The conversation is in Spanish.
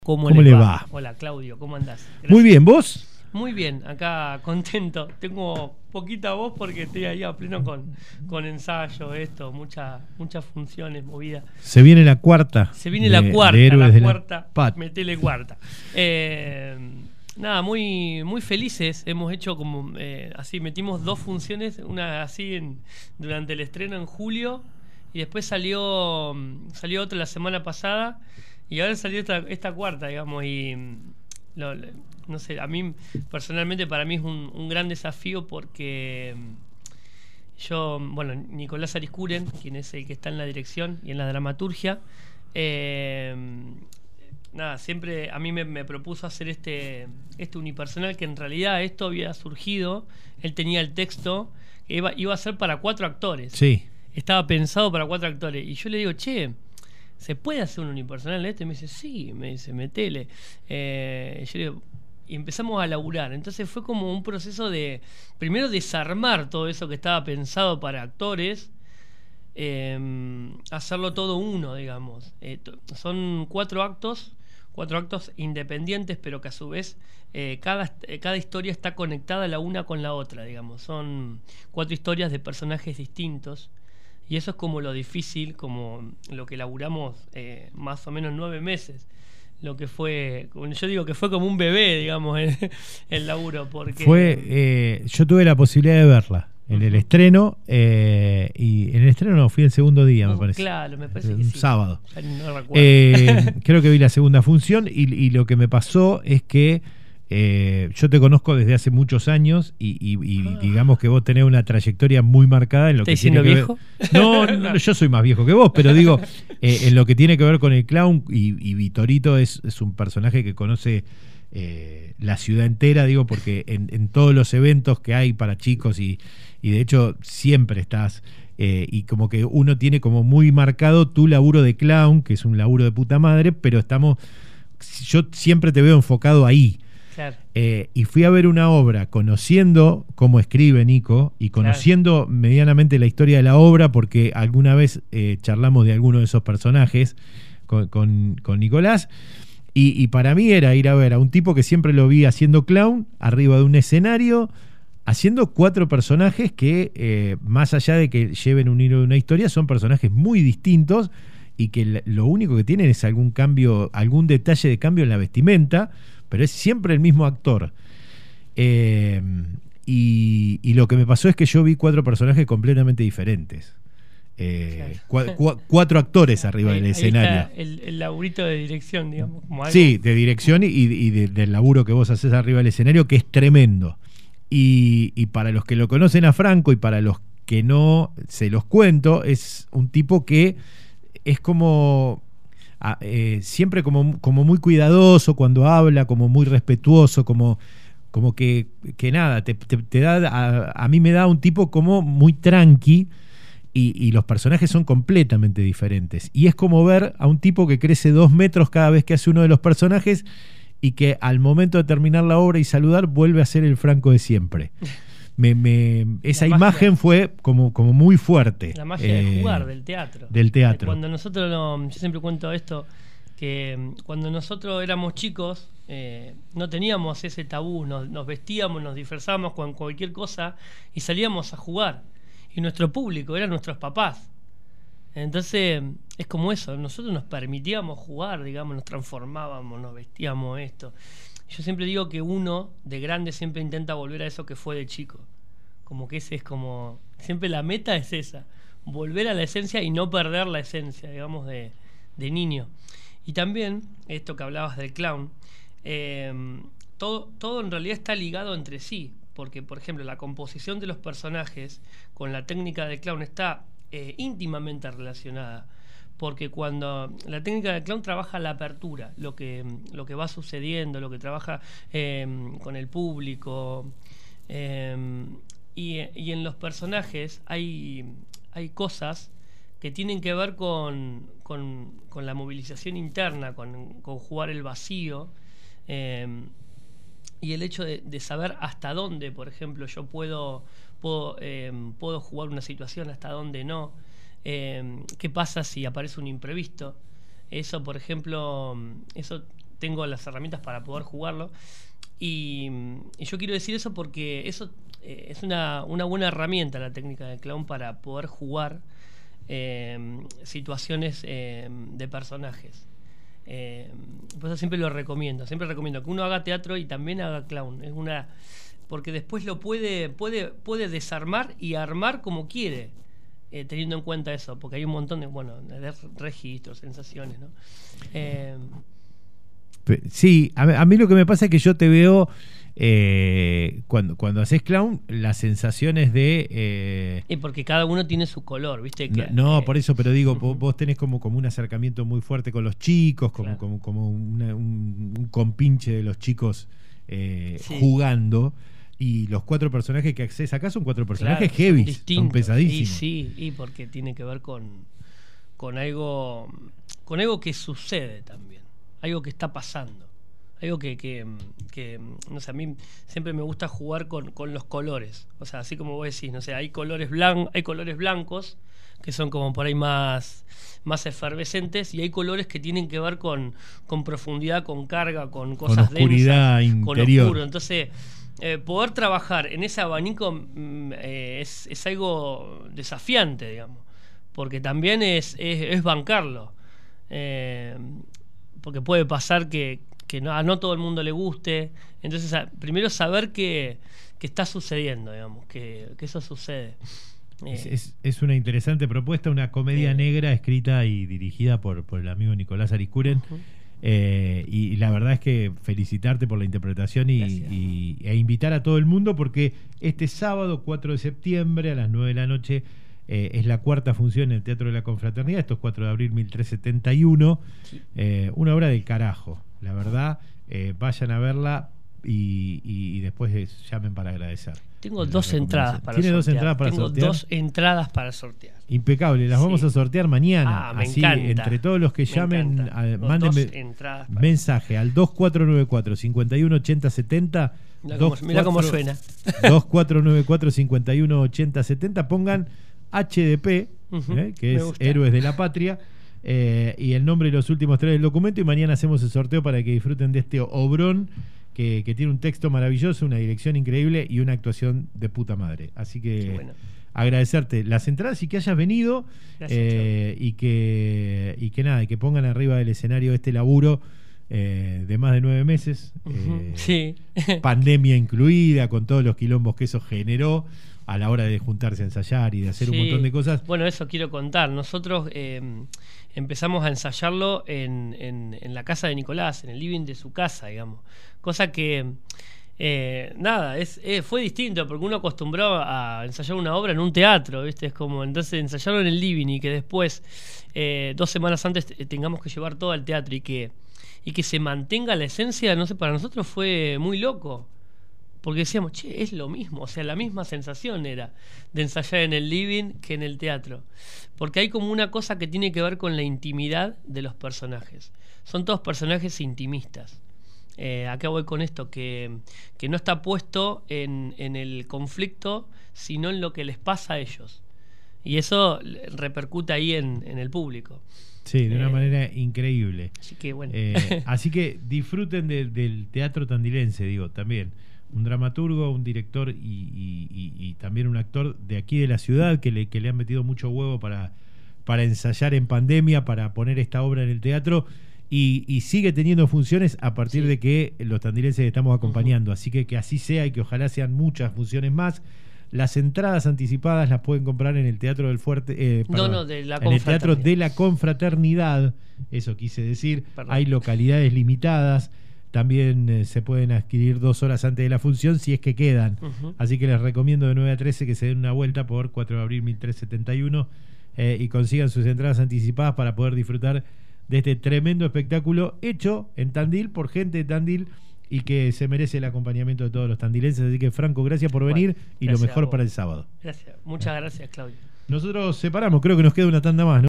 ¿Cómo le va? Hola, Claudio, ¿cómo andás? Gracias. Muy bien, ¿vos? Muy bien, acá contento. Tengo poquita voz porque estoy ahí a pleno con ensayo, muchas funciones movidas. Se viene la cuarta. Se viene la cuarta, metele cuarta. Nada, muy felices. Hemos hecho como así, metimos 2 funciones, una así durante el estreno en julio y después salió otra la semana pasada. Y ahora salió esta cuarta, digamos, y no sé, a mí personalmente, para mí es un gran desafío porque Nicolás Ariscuren, quien es el que está en la dirección y en la dramaturgia, siempre a mí me propuso hacer este unipersonal, que en realidad esto había surgido, él tenía el texto, que iba a ser para 4 actores. Sí. Estaba pensado para 4 actores, y yo le digo, che, ¿se puede hacer un unipersonal este? Y me dice, sí, metele. Yo le digo, y empezamos a laburar. Entonces fue como un proceso de, primero, desarmar todo eso que estaba pensado para actores, hacerlo todo uno, digamos. Son 4 actos independientes, pero que a su vez cada historia está conectada la una con la otra, digamos. Son 4 historias de personajes distintos. Y eso es como lo difícil, como lo que laburamos más o menos 9 meses. Lo que fue, yo digo que fue como un bebé, digamos, el laburo. Porque yo tuve la posibilidad de verla en el estreno, y en el estreno no, fui el segundo día, me parece. Claro, me parece que un sí. sábado. No recuerdo. Creo que vi la segunda función y lo que me pasó es que yo te conozco desde hace muchos años y digamos que vos tenés una trayectoria muy marcada en lo que tiene que viejo? ver. No, yo soy más viejo que vos, pero digo, en lo que tiene que ver con el clown, y Vitorito es un personaje que conoce la ciudad entera, digo, porque en todos los eventos que hay para chicos y de hecho siempre estás, y como que uno tiene como muy marcado tu laburo de clown, que es un laburo de puta madre, pero yo siempre te veo enfocado ahí. Claro. Y fui a ver una obra conociendo cómo escribe Nico y conociendo medianamente la historia de la obra, porque alguna vez charlamos de alguno de esos personajes con Nicolás, y para mí era ir a ver a un tipo que siempre lo vi haciendo clown arriba de un escenario, haciendo 4 personajes que más allá de que lleven un hilo de una historia, son personajes muy distintos y que lo único que tienen es algún cambio, algún detalle de cambio en la vestimenta, pero es siempre el mismo actor. Y lo que me pasó es que yo vi 4 personajes completamente diferentes. 4 actores arriba del escenario. Está el laburito de dirección, digamos. Como algo. Sí, de dirección y del laburo que vos haces arriba del escenario, que es tremendo. Y para los que lo conocen a Franco y para los que no, se los cuento, es un tipo que es como... siempre como muy cuidadoso cuando habla, como muy respetuoso, como que nada, te da, a mí me da un tipo como muy tranqui, y los personajes son completamente diferentes. Y es como ver a un tipo que crece 2 metros cada vez que hace uno de los personajes, y que al momento de terminar la obra y saludar vuelve a ser el Franco de siempre. Esa imagen fue como muy fuerte. La magia de jugar, del teatro. Del teatro. Cuando nosotros, yo siempre cuento esto, que cuando nosotros éramos chicos, no teníamos ese tabú, nos vestíamos, nos disfrazábamos con cualquier cosa y salíamos a jugar. Y nuestro público eran nuestros papás. Entonces, es como eso, nosotros nos permitíamos jugar, digamos, nos transformábamos, nos vestíamos esto. Yo siempre digo que uno de grande siempre intenta volver a eso que fue de chico. Como que ese es como... Siempre la meta es esa. Volver a la esencia y no perder la esencia, digamos, de niño. Y también, esto que hablabas del clown, todo en realidad está ligado entre sí. Porque, por ejemplo, la composición de los personajes con la técnica del clown está íntimamente relacionada. Porque cuando la técnica del clown trabaja la apertura, lo que va sucediendo, lo que trabaja con el público, y en los personajes hay cosas que tienen que ver con la movilización interna, con jugar el vacío, y el hecho de saber hasta dónde, por ejemplo, yo puedo jugar una situación, hasta dónde no. ¿Qué pasa si aparece un imprevisto? Eso, por ejemplo, eso tengo las herramientas para poder jugarlo. Y yo quiero decir eso porque eso es una buena herramienta, la técnica del clown, para poder jugar situaciones de personajes. Por eso siempre recomiendo que uno haga teatro y también haga clown. Porque después lo puede desarmar y armar como quiere, teniendo en cuenta eso, porque hay un montón de registros, sensaciones, ¿no? Sí, a mí lo que me pasa es que yo te veo cuando haces clown, las sensaciones de... Y porque cada uno tiene su color, ¿viste? No, por eso, pero digo, vos tenés como un acercamiento muy fuerte con los chicos, como un compinche de los chicos jugando. Y los 4 personajes que accedes acá son 4 personajes heavy, son pesadísimos. Sí, y porque tiene que ver con algo que sucede también, algo que está pasando, algo que no sé, a mí siempre me gusta jugar con los colores. O sea, así como vos decís, no sé, hay colores blancos que son como por ahí más efervescentes, y hay colores que tienen que ver con profundidad, con carga, con cosas con oscuridad densas, interior. con oscuro. Entonces, poder trabajar en ese abanico es algo desafiante, digamos, porque también es bancarlo, porque puede pasar que no todo el mundo le guste. Entonces, primero saber que está sucediendo, digamos, que eso sucede. Es una interesante propuesta, una comedia negra escrita y dirigida por el amigo Nicolás Ariscuren. Y la verdad es que felicitarte por la interpretación e invitar a todo el mundo, porque este sábado 4 de septiembre a las 9 de la noche es la 4ª función en el Teatro de la Confraternidad. Esto es 4 de abril 1371. Una obra del carajo, la verdad. Vayan a verla y después llamen para agradecer. Tengo 2 entradas para sortear. ¿Tiene 2 entradas para sortear? Tengo 2 entradas para sortear. Impecable, las vamos a sortear mañana. Me así, encanta. entre todos los que llamen, mándenme mensaje al 2494 51 80 70. Mira cómo suena. 2494 51 80 70. Pongan HDP, que es Héroes de la Patria, y el nombre y los últimos 3 del documento, y mañana hacemos el sorteo para que disfruten de este obrón que tiene un texto maravilloso, una dirección increíble y una actuación de puta madre. Así que agradecerte las entradas y que hayas venido. Y que nada, y que pongan arriba del escenario este laburo de más de 9 meses, pandemia incluida, con todos los quilombos que eso generó a la hora de juntarse a ensayar y de hacer un montón de cosas. Bueno, eso quiero contar. Nosotros empezamos a ensayarlo en la casa de Nicolás, en el living de su casa, digamos. Cosa que, fue distinto, porque uno acostumbró a ensayar una obra en un teatro, ¿viste? Es como, entonces, ensayarlo en el living y que después, 2 semanas antes, tengamos que llevar todo al teatro y que se mantenga la esencia, no sé, para nosotros fue muy loco. Porque decíamos, es lo mismo, o sea, la misma sensación era de ensayar en el living que en el teatro. Porque hay como una cosa que tiene que ver con la intimidad de los personajes. Son todos personajes intimistas. Acá voy con esto, que no está puesto en el conflicto, sino en lo que les pasa a ellos. Y eso repercute ahí en el público. Sí, de una manera increíble. Así que bueno. Así que disfruten del teatro tandilense, digo, también. Un dramaturgo, un director y también un actor de aquí de la ciudad que le han metido mucho huevo para ensayar en pandemia, para poner esta obra en el teatro, y sigue teniendo funciones a partir de que los tandilenses estamos acompañando. Así que así sea y que ojalá sean muchas funciones más. Las entradas anticipadas las pueden comprar en el Teatro del Fuerte, en el Teatro de la Confraternidad, eso quise decir. Hay localidades limitadas. También se pueden adquirir 2 horas antes de la función si es que quedan. Así que les recomiendo de 9 a 13 que se den una vuelta por 4 de abril 1371 y consigan sus entradas anticipadas para poder disfrutar de este tremendo espectáculo hecho en Tandil por gente de Tandil y que se merece el acompañamiento de todos los tandilenses. Así que, Franco, gracias por venir y lo mejor para el sábado. Gracias. Muchas gracias, Claudio. Nosotros separamos, creo que nos queda una tanda más, ¿no?